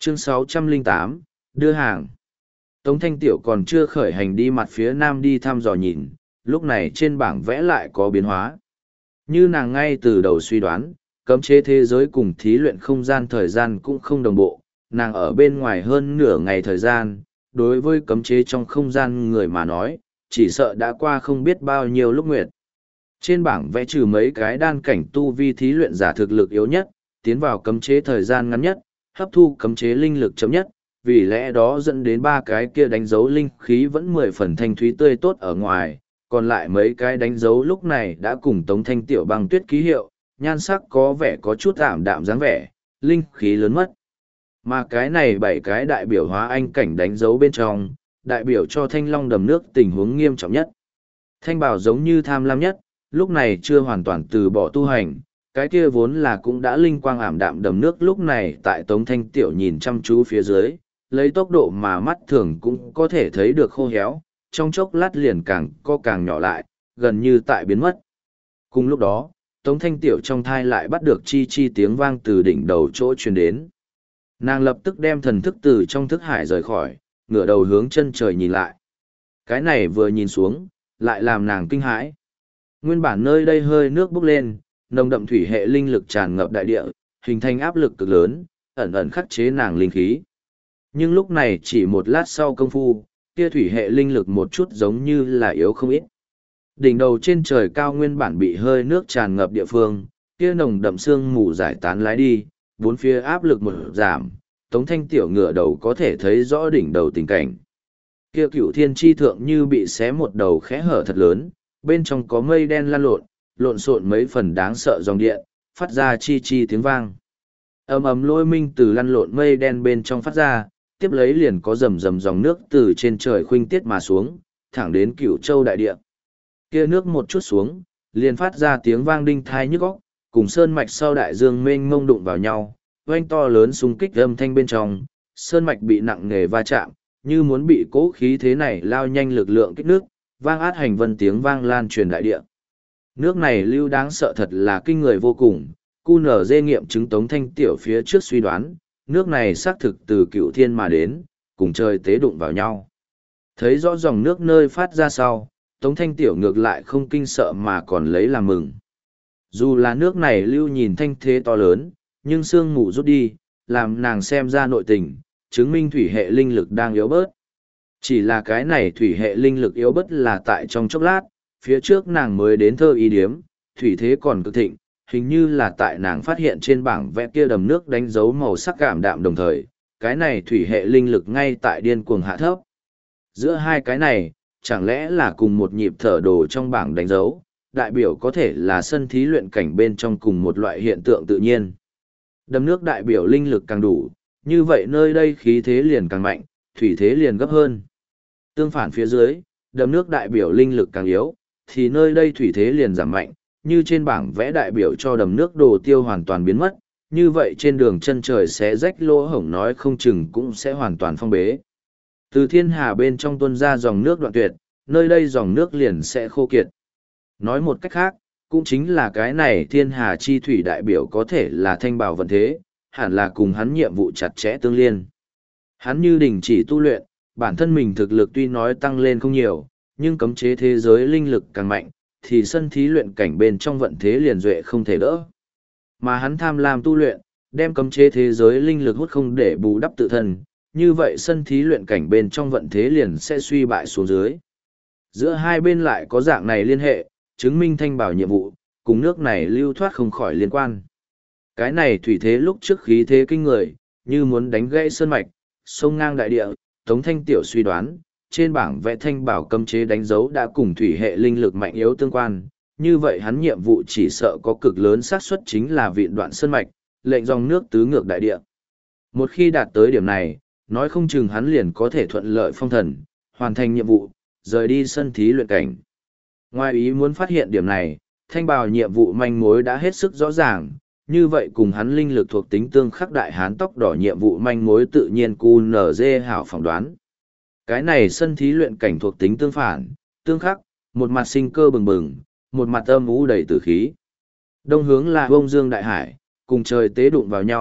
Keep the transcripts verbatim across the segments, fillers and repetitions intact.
Chương sáu trăm lẻ tám, đưa hàng. Tống Thanh Tiểu còn chưa khởi hành đi mặt phía nam đi thăm dò nhìn, lúc này trên bảng vẽ lại có biến hóa. Như nàng ngay từ đầu suy đoán, cấm chế thế giới cùng thí luyện không gian thời gian cũng không đồng bộ, nàng ở bên ngoài hơn nửa ngày thời gian, đối với cấm chế trong không gian người mà nói, chỉ sợ đã qua không biết bao nhiêu lúc nguyệt. Trên bảng vẽ trừ mấy cái đan cảnh tu vi thí luyện giả thực lực yếu nhất, tiến vào cấm chế thời gian ngắn nhất, hấp thu cấm chế linh lực chấm nhất, vì lẽ đó dẫn đến ba cái kia đánh dấu linh khí vẫn mười phần thanh thúy tươi tốt ở ngoài, còn lại mấy cái đánh dấu lúc này đã cùng Tống Thanh Tiểu băng tuyết ký hiệu, nhan sắc có vẻ có chút ảm đạm dáng vẻ, linh khí lớn mất. Mà cái này bảy cái đại biểu hóa anh cảnh đánh dấu bên trong, đại biểu cho Thanh Long đầm nước tình huống nghiêm trọng nhất. Thanh Bảo giống như tham lam nhất, lúc này chưa hoàn toàn từ bỏ tu hành, cái kia vốn là cũng đã linh quang ảm đạm đầm nước lúc này tại Tống Thanh Tiểu nhìn chăm chú phía dưới, lấy tốc độ mà mắt thường cũng có thể thấy được khô héo, trong chốc lát liền càng co càng nhỏ lại, gần như tại biến mất. Cùng lúc đó, Tống Thanh Tiểu trong thai lại bắt được chi chi tiếng vang từ đỉnh đầu chỗ truyền đến. Nàng lập tức đem thần thức từ trong thức hải rời khỏi, ngửa đầu hướng chân trời nhìn lại. Cái này vừa nhìn xuống, lại làm nàng kinh hãi. Nguyên bản nơi đây hơi nước bốc lên, nồng đậm thủy hệ linh lực tràn ngập đại địa, hình thành áp lực cực lớn, ẩn ẩn khắc chế nàng linh khí. Nhưng lúc này chỉ một lát sau công phu, kia thủy hệ linh lực một chút giống như là yếu không ít. Đỉnh đầu trên trời cao nguyên bản bị hơi nước tràn ngập địa phương, kia nồng đậm sương mù giải tán lái đi, bốn phía áp lực một giảm, Tống Thanh Tiểu ngửa đầu có thể thấy rõ đỉnh đầu tình cảnh. Kia cửu thiên chi thượng như bị xé một đầu khẽ hở thật lớn, bên trong có mây đen lan lộn, lộn xộn mấy phần đáng sợ dòng điện, phát ra chi chi tiếng vang. Ầm ầm lôi minh từ lăn lộn mây đen bên trong phát ra, tiếp lấy liền có rầm rầm dòng nước từ trên trời khuynh tiết mà xuống, thẳng đến Cửu Châu đại địa. Kia nước một chút xuống, liền phát ra tiếng vang đinh thai nhức óc, cùng sơn mạch sau đại dương mênh mông đụng vào nhau, oanh to lớn xung kích âm thanh bên trong, sơn mạch bị nặng nề va chạm, như muốn bị cố khí thế này lao nhanh lực lượng kích nước, vang át hành vân tiếng vang lan truyền đại địa. Nước này lưu đáng sợ thật là kinh người vô cùng, cu nở dê nghiệm chứng Tống Thanh Tiểu phía trước suy đoán, nước này xác thực từ cựu thiên mà đến, cùng trời tế đụng vào nhau. Thấy rõ dòng nước nơi phát ra sau, Tống Thanh Tiểu ngược lại không kinh sợ mà còn lấy làm mừng. Dù là nước này lưu nhìn thanh thế to lớn, nhưng sương mù rút đi, làm nàng xem ra nội tình, chứng minh thủy hệ linh lực đang yếu bớt. Chỉ là cái này thủy hệ linh lực yếu bớt là tại trong chốc lát, phía trước nàng mới đến thơ y điếm, thủy thế còn cực thịnh, hình như là tại nàng phát hiện trên bảng vẽ kia đầm nước đánh dấu màu sắc cảm đạm đồng thời, cái này thủy hệ linh lực ngay tại điên cuồng hạ thấp. Giữa hai cái này, chẳng lẽ là cùng một nhịp thở đồ trong bảng đánh dấu, đại biểu có thể là sân thí luyện cảnh bên trong cùng một loại hiện tượng tự nhiên. Đầm nước đại biểu linh lực càng đủ, như vậy nơi đây khí thế liền càng mạnh, thủy thế liền gấp hơn. Tương phản phía dưới, đầm nước đại biểu linh lực càng yếu, thì nơi đây thủy thế liền giảm mạnh, như trên bảng vẽ đại biểu cho đầm nước đồ tiêu hoàn toàn biến mất, như vậy trên đường chân trời sẽ rách lỗ hổng nói không chừng cũng sẽ hoàn toàn phong bế. Từ thiên hà bên trong tuôn ra dòng nước đoạn tuyệt, nơi đây dòng nước liền sẽ khô kiệt. Nói một cách khác, cũng chính là cái này thiên hà chi thủy đại biểu có thể là thanh bảo vận thế, hẳn là cùng hắn nhiệm vụ chặt chẽ tương liên. Hắn như đình chỉ tu luyện, bản thân mình thực lực tuy nói tăng lên không nhiều, nhưng cấm chế thế giới linh lực càng mạnh, thì sân thí luyện cảnh bên trong vận thế liền duệ không thể đỡ. Mà hắn tham lam tu luyện, đem cấm chế thế giới linh lực hút không để bù đắp tự thân, như vậy sân thí luyện cảnh bên trong vận thế liền sẽ suy bại xuống dưới. Giữa hai bên lại có dạng này liên hệ, chứng minh thanh bảo nhiệm vụ, cùng nước này lưu thoát không khỏi liên quan. Cái này thủy thế lúc trước khí thế kinh người, như muốn đánh gãy sơn mạch, sông ngang đại địa, Tống Thanh Tiểu suy đoán, trên bảng vẽ thanh bảo cấm chế đánh dấu đã cùng thủy hệ linh lực mạnh yếu tương quan, như vậy hắn nhiệm vụ chỉ sợ có cực lớn xác suất chính là viện đoạn sơn mạch, lệnh dòng nước tứ ngược đại địa. Một khi đạt tới điểm này, nói không chừng hắn liền có thể thuận lợi phong thần, hoàn thành nhiệm vụ, rời đi sân thí luyện cảnh. Ngoài ý muốn phát hiện điểm này, thanh bào nhiệm vụ manh mối đã hết sức rõ ràng, như vậy cùng hắn linh lực thuộc tính tương khắc đại hán tóc đỏ nhiệm vụ manh mối tự nhiên cu nở dê hảo phỏng đoán. Cái này sân thí luyện cảnh thuộc tính tương phản, tương khắc, một mặt sinh cơ bừng bừng, một mặt âm u đầy tử khí. Đông hướng là bông dương đại hải, cùng trời tế đụng vào nhau,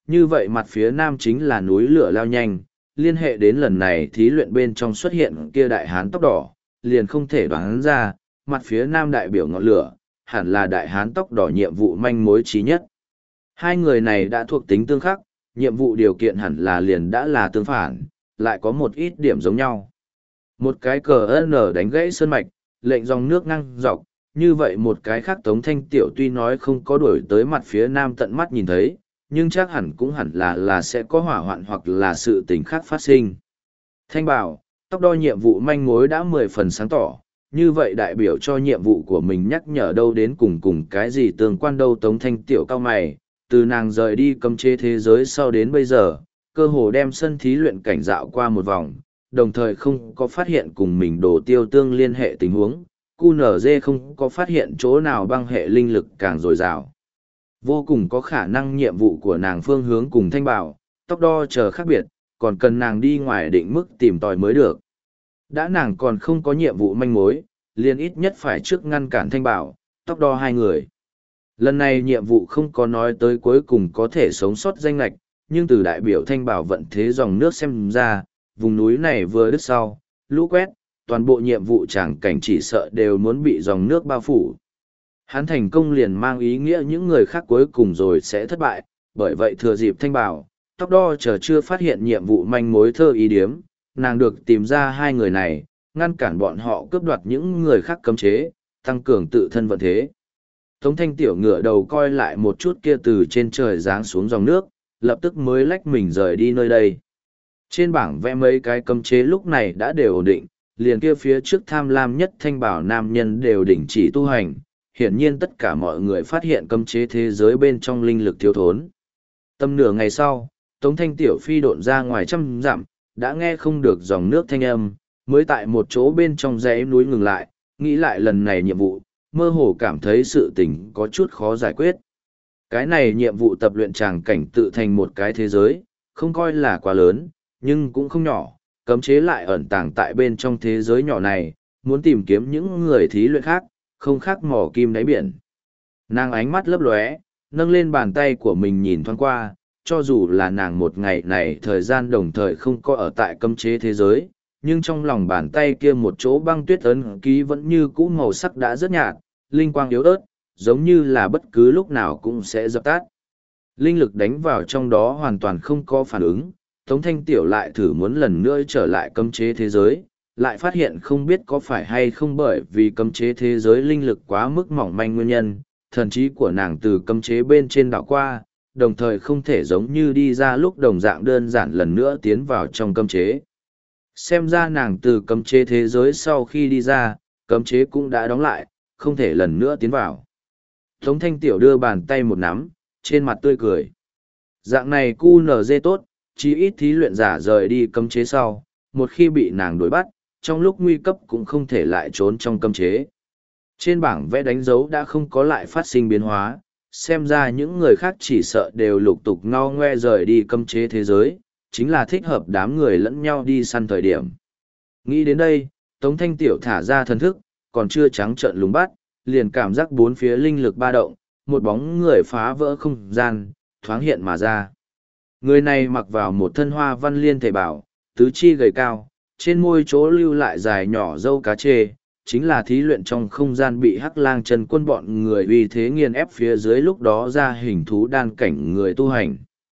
như vậy mặt phía nam chính là núi lửa lao nhanh, liên hệ đến lần này thí luyện bên trong xuất hiện kia đại hán tóc đỏ, liền không thể đoán ra, mặt phía nam đại biểu ngọn lửa, hẳn là đại hán tóc đỏ nhiệm vụ manh mối trí nhất. Hai người này đã thuộc tính tương khắc, nhiệm vụ điều kiện hẳn là liền đã là tương phản, lại có một ít điểm giống nhau. Một cái cờ N đánh gãy sơn mạch, lệnh dòng nước ngang dọc, như vậy một cái khác Tống Thanh Tiểu tuy nói không có đuổi tới mặt phía nam tận mắt nhìn thấy, nhưng chắc hẳn cũng hẳn là là sẽ có hỏa hoạn hoặc là sự tình khác phát sinh. Thanh bảo, tóc đo nhiệm vụ manh mối đã mười phần sáng tỏ, như vậy đại biểu cho nhiệm vụ của mình nhắc nhở đâu đến cùng cùng cái gì tương quan đâu. Tống Thanh Tiểu cao mày, từ nàng rời đi cấm chế thế giới sau đến bây giờ, cơ hồ đem sân thí luyện cảnh dạo qua một vòng, đồng thời không có phát hiện cùng mình đồ tiêu tương liên hệ tình huống, Q N Z không có phát hiện chỗ nào băng hệ linh lực càng dồi dào. Vô cùng có khả năng nhiệm vụ của nàng phương hướng cùng thanh bảo, tóc đo chờ khác biệt, còn cần nàng đi ngoài định mức tìm tòi mới được. Đã nàng còn không có nhiệm vụ manh mối, liền ít nhất phải trước ngăn cản thanh bảo, tóc đo hai người. Lần này nhiệm vụ không có nói tới cuối cùng có thể sống sót danh lạch, nhưng từ đại biểu thanh bảo vận thế dòng nước xem ra, vùng núi này vừa đứt sau, lũ quét, toàn bộ nhiệm vụ tràng cảnh chỉ sợ đều muốn bị dòng nước bao phủ. Hắn thành công liền mang ý nghĩa những người khác cuối cùng rồi sẽ thất bại, bởi vậy thừa dịp thanh bảo, tóc đo chờ chưa phát hiện nhiệm vụ manh mối thơ ý điếm, nàng được tìm ra hai người này, ngăn cản bọn họ cướp đoạt những người khác cấm chế, tăng cường tự thân vận thế. Tống Thanh Tiểu ngửa đầu coi lại một chút kia từ trên trời giáng xuống dòng nước, lập tức mới lách mình rời đi nơi đây. Trên bảng vẽ mấy cái cấm chế lúc này đã đều ổn định, liền kia phía trước tham lam nhất thanh bảo nam nhân đều đình chỉ tu hành. Hiển nhiên tất cả mọi người phát hiện cấm chế thế giới bên trong linh lực thiếu thốn. Tầm nửa ngày sau, Tống Thanh Tiểu phi độn ra ngoài trăm dặm, đã nghe không được dòng nước thanh âm, mới tại một chỗ bên trong dãy núi ngừng lại, nghĩ lại lần này nhiệm vụ, mơ hồ cảm thấy sự tình có chút khó giải quyết. Cái này nhiệm vụ tập luyện tràng cảnh tự thành một cái thế giới, không coi là quá lớn, nhưng cũng không nhỏ, cấm chế lại ẩn tàng tại bên trong thế giới nhỏ này, muốn tìm kiếm những người thí luyện khác, không khác mỏ kim đáy biển. Nàng ánh mắt lấp lóe, nâng lên bàn tay của mình nhìn thoáng qua, cho dù là nàng một ngày này thời gian đồng thời không có ở tại cấm chế thế giới, nhưng trong lòng bàn tay kia một chỗ băng tuyết ấn ký vẫn như cũ màu sắc đã rất nhạt, linh quang yếu ớt, giống như là bất cứ lúc nào cũng sẽ dập tắt. Linh lực đánh vào trong đó hoàn toàn không có phản ứng, Tống Thanh Tiểu lại thử muốn lần nữa trở lại cấm chế thế giới, lại phát hiện không biết có phải hay không bởi vì cấm chế thế giới linh lực quá mức mỏng manh nguyên nhân, thần trí của nàng từ cấm chế bên trên đảo qua, đồng thời không thể giống như đi ra lúc đồng dạng đơn giản lần nữa tiến vào trong cấm chế. Xem ra nàng từ cấm chế thế giới sau khi đi ra, cấm chế cũng đã đóng lại, không thể lần nữa tiến vào. Tống Thanh Tiểu đưa bàn tay một nắm, trên mặt tươi cười. Dạng này cu nờ dê tốt, chí ít thí luyện giả rời đi cấm chế sau, một khi bị nàng đuổi bắt, trong lúc nguy cấp cũng không thể lại trốn trong cấm chế. Trên bảng vẽ đánh dấu đã không có lại phát sinh biến hóa, xem ra những người khác chỉ sợ đều lục tục ngao ngoe rời đi cấm chế thế giới, chính là thích hợp đám người lẫn nhau đi săn thời điểm. Nghĩ đến đây, Tống Thanh Tiểu thả ra thần thức, còn chưa trắng trợn lùng bắt, liền cảm giác bốn phía linh lực ba động, một bóng người phá vỡ không gian, thoáng hiện mà ra. Người này mặc vào một thân hoa văn liên thể bảo, tứ chi gầy cao, trên môi chỗ lưu lại dài nhỏ dâu cá chê, chính là thí luyện trong không gian bị hắc lang chân quân bọn người uy thế nghiền ép phía dưới lúc đó ra hình thú đan cảnh người tu hành.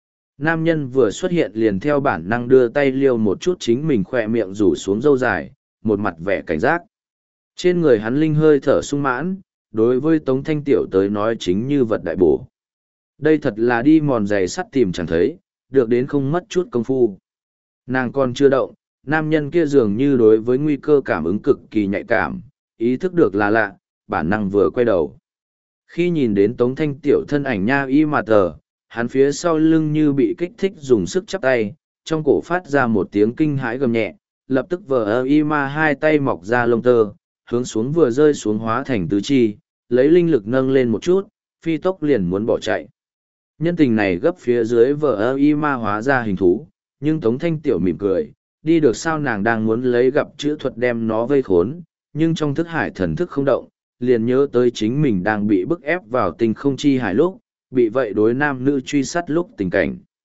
Nam nhân vừa xuất hiện liền theo bản năng đưa tay liêu một chút chính mình khỏe miệng rủ xuống dâu dài, một mặt vẻ cảnh giác. Trên người hắn linh hơi thở sung mãn, đối với Tống Thanh Tiểu tới nói chính như vật đại bổ. Đây thật là đi mòn giày sắt tìm chẳng thấy, được đến không mất chút công phu. Nàng còn chưa động, nam nhân kia dường như đối với nguy cơ cảm ứng cực kỳ nhạy cảm, ý thức được là lạ, bản năng vừa quay đầu. Khi nhìn đến Tống Thanh Tiểu thân ảnh nha y mà tờ, hắn phía sau lưng như bị kích thích dùng sức chắp tay, trong cổ phát ra một tiếng kinh hãi gầm nhẹ, lập tức vờ ơ y ma hai tay mọc ra lông tơ, hướng xuống vừa rơi xuống hóa thành tứ chi, lấy linh lực nâng lên một chút, phi tốc liền muốn bỏ chạy. Nhân tình này gấp phía dưới vờ ơ y ma hóa ra hình thú, nhưng Tống Thanh Tiểu mỉm cười, đi được sao nàng đang muốn lấy gặp chữ thuật đem nó vây khốn, nhưng trong thức hải thần thức không động, liền nhớ tới chính mình đang bị bức ép vào tình không chi hải lúc, bị vậy đối nam nữ truy sát lúc tình cảnh.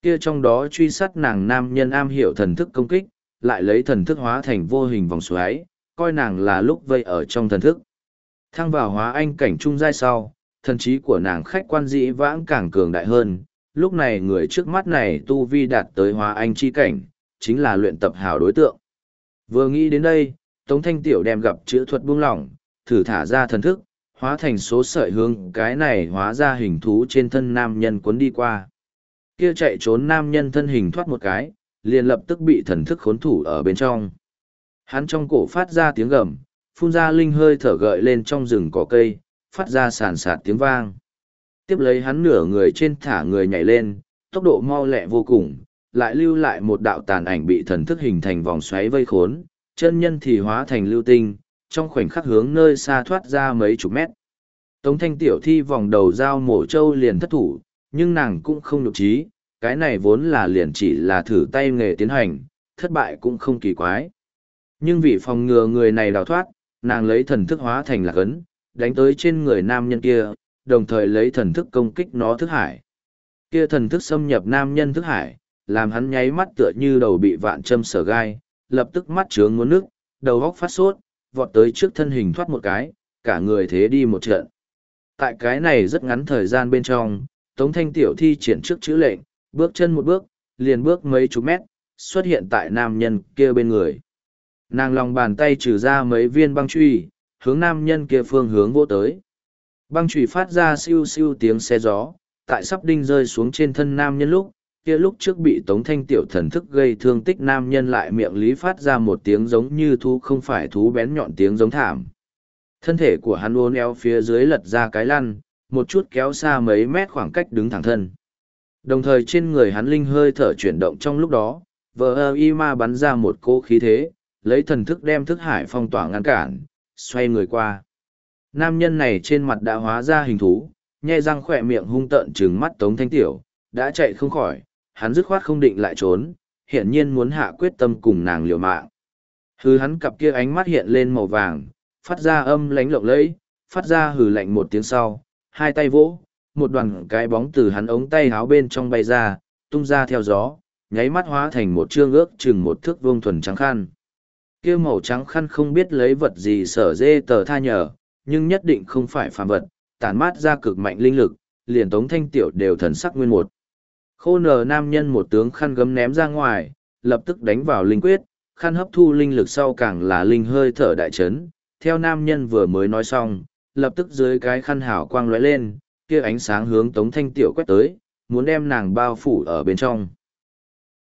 Kia trong đó truy sát nàng nam nhân am hiểu thần thức công kích, lại lấy thần thức hóa thành vô hình vòng xoáy, coi nàng là lúc vây ở trong thần thức. Thăng vào hóa anh cảnh trung giai sau, thần trí của nàng khách quan dĩ vãng càng cường đại hơn, lúc này người trước mắt này tu vi đạt tới hóa anh chi cảnh, chính là luyện tập hảo đối tượng. Vừa nghĩ đến đây, Tống Thanh Tiểu đem gặp chữ thuật buông lỏng, thử thả ra thần thức, hóa thành số sợi hướng cái này hóa ra hình thú trên thân nam nhân cuốn đi qua. Kia chạy trốn nam nhân thân hình thoát một cái, liền lập tức bị thần thức khốn thủ ở bên trong. Hắn trong cổ phát ra tiếng gầm, phun ra linh hơi thở gợi lên trong rừng cỏ cây, phát ra sàn sạt tiếng vang. Tiếp lấy hắn nửa người trên thả người nhảy lên, tốc độ mau lẹ vô cùng, lại lưu lại một đạo tàn ảnh bị thần thức hình thành vòng xoáy vây khốn, chân nhân thì hóa thành lưu tinh, trong khoảnh khắc hướng nơi xa thoát ra mấy chục mét. Tống Thanh Tiểu thi vòng đầu dao mổ trâu liền thất thủ, nhưng nàng cũng không nhục trí, cái này vốn là liền chỉ là thử tay nghề tiến hành, thất bại cũng không kỳ quái. Nhưng vì phòng ngừa người này đào thoát, nàng lấy thần thức hóa thành lạc ấn, đánh tới trên người nam nhân kia, đồng thời lấy thần thức công kích nó thức hải. Kia thần thức xâm nhập nam nhân thức hải, làm hắn nháy mắt tựa như đầu bị vạn châm sở gai, lập tức mắt trướng muốn nước, đầu góc phát sốt, vọt tới trước thân hình thoát một cái, cả người thế đi một trận. Tại cái này rất ngắn thời gian bên trong, Tống Thanh Tiểu thi triển trước chữ lệnh, bước chân một bước, liền bước mấy chục mét, xuất hiện tại nam nhân kia bên người. Nàng lòng bàn tay trừ ra mấy viên băng truy, hướng nam nhân kia phương hướng vỗ tới. Băng truy phát ra siêu siêu tiếng xe gió, tại sắp đinh rơi xuống trên thân nam nhân lúc, kia lúc trước bị Tống Thanh Tiểu thần thức gây thương tích nam nhân lại miệng lý phát ra một tiếng giống như thú không phải thú bén nhọn tiếng giống thảm. Thân thể của hắn uốn éo phía dưới lật ra cái lăn, một chút kéo xa mấy mét khoảng cách đứng thẳng thân. Đồng thời trên người hắn linh hơi thở chuyển động trong lúc đó, vờ ơ y ma bắn ra một cỗ khí thế, lấy thần thức đem thức hải phong tỏa ngăn cản, xoay người qua. Nam nhân này trên mặt đã hóa ra hình thú, nhe răng khỏe miệng hung tợn trừng mắt Tống Thanh Tiểu, đã chạy không khỏi, hắn dứt khoát không định lại trốn, hiển nhiên muốn hạ quyết tâm cùng nàng liều mạng. Hừ, hắn cặp kia ánh mắt hiện lên màu vàng, phát ra âm lánh lộng lẫy, phát ra hừ lạnh một tiếng sau, hai tay vỗ, một đoàn cái bóng từ hắn ống tay áo bên trong bay ra, tung ra theo gió, nháy mắt hóa thành một trương ước chừng một thước vuông thuần trắng khăn. Kia màu trắng khăn không biết lấy vật gì sở dê tờ tha nhờ, nhưng nhất định không phải phàm vật, tản mát ra cực mạnh linh lực, liền Tống Thanh Tiểu đều thần sắc nguyên một. Khô nờ nam nhân một tướng khăn gấm ném ra ngoài, lập tức đánh vào linh quyết, khăn hấp thu linh lực sau càng là linh hơi thở đại chấn. Theo nam nhân vừa mới nói xong, lập tức dưới cái khăn hào quang lóe lên, kia ánh sáng hướng Tống Thanh Tiểu quét tới, muốn đem nàng bao phủ ở bên trong.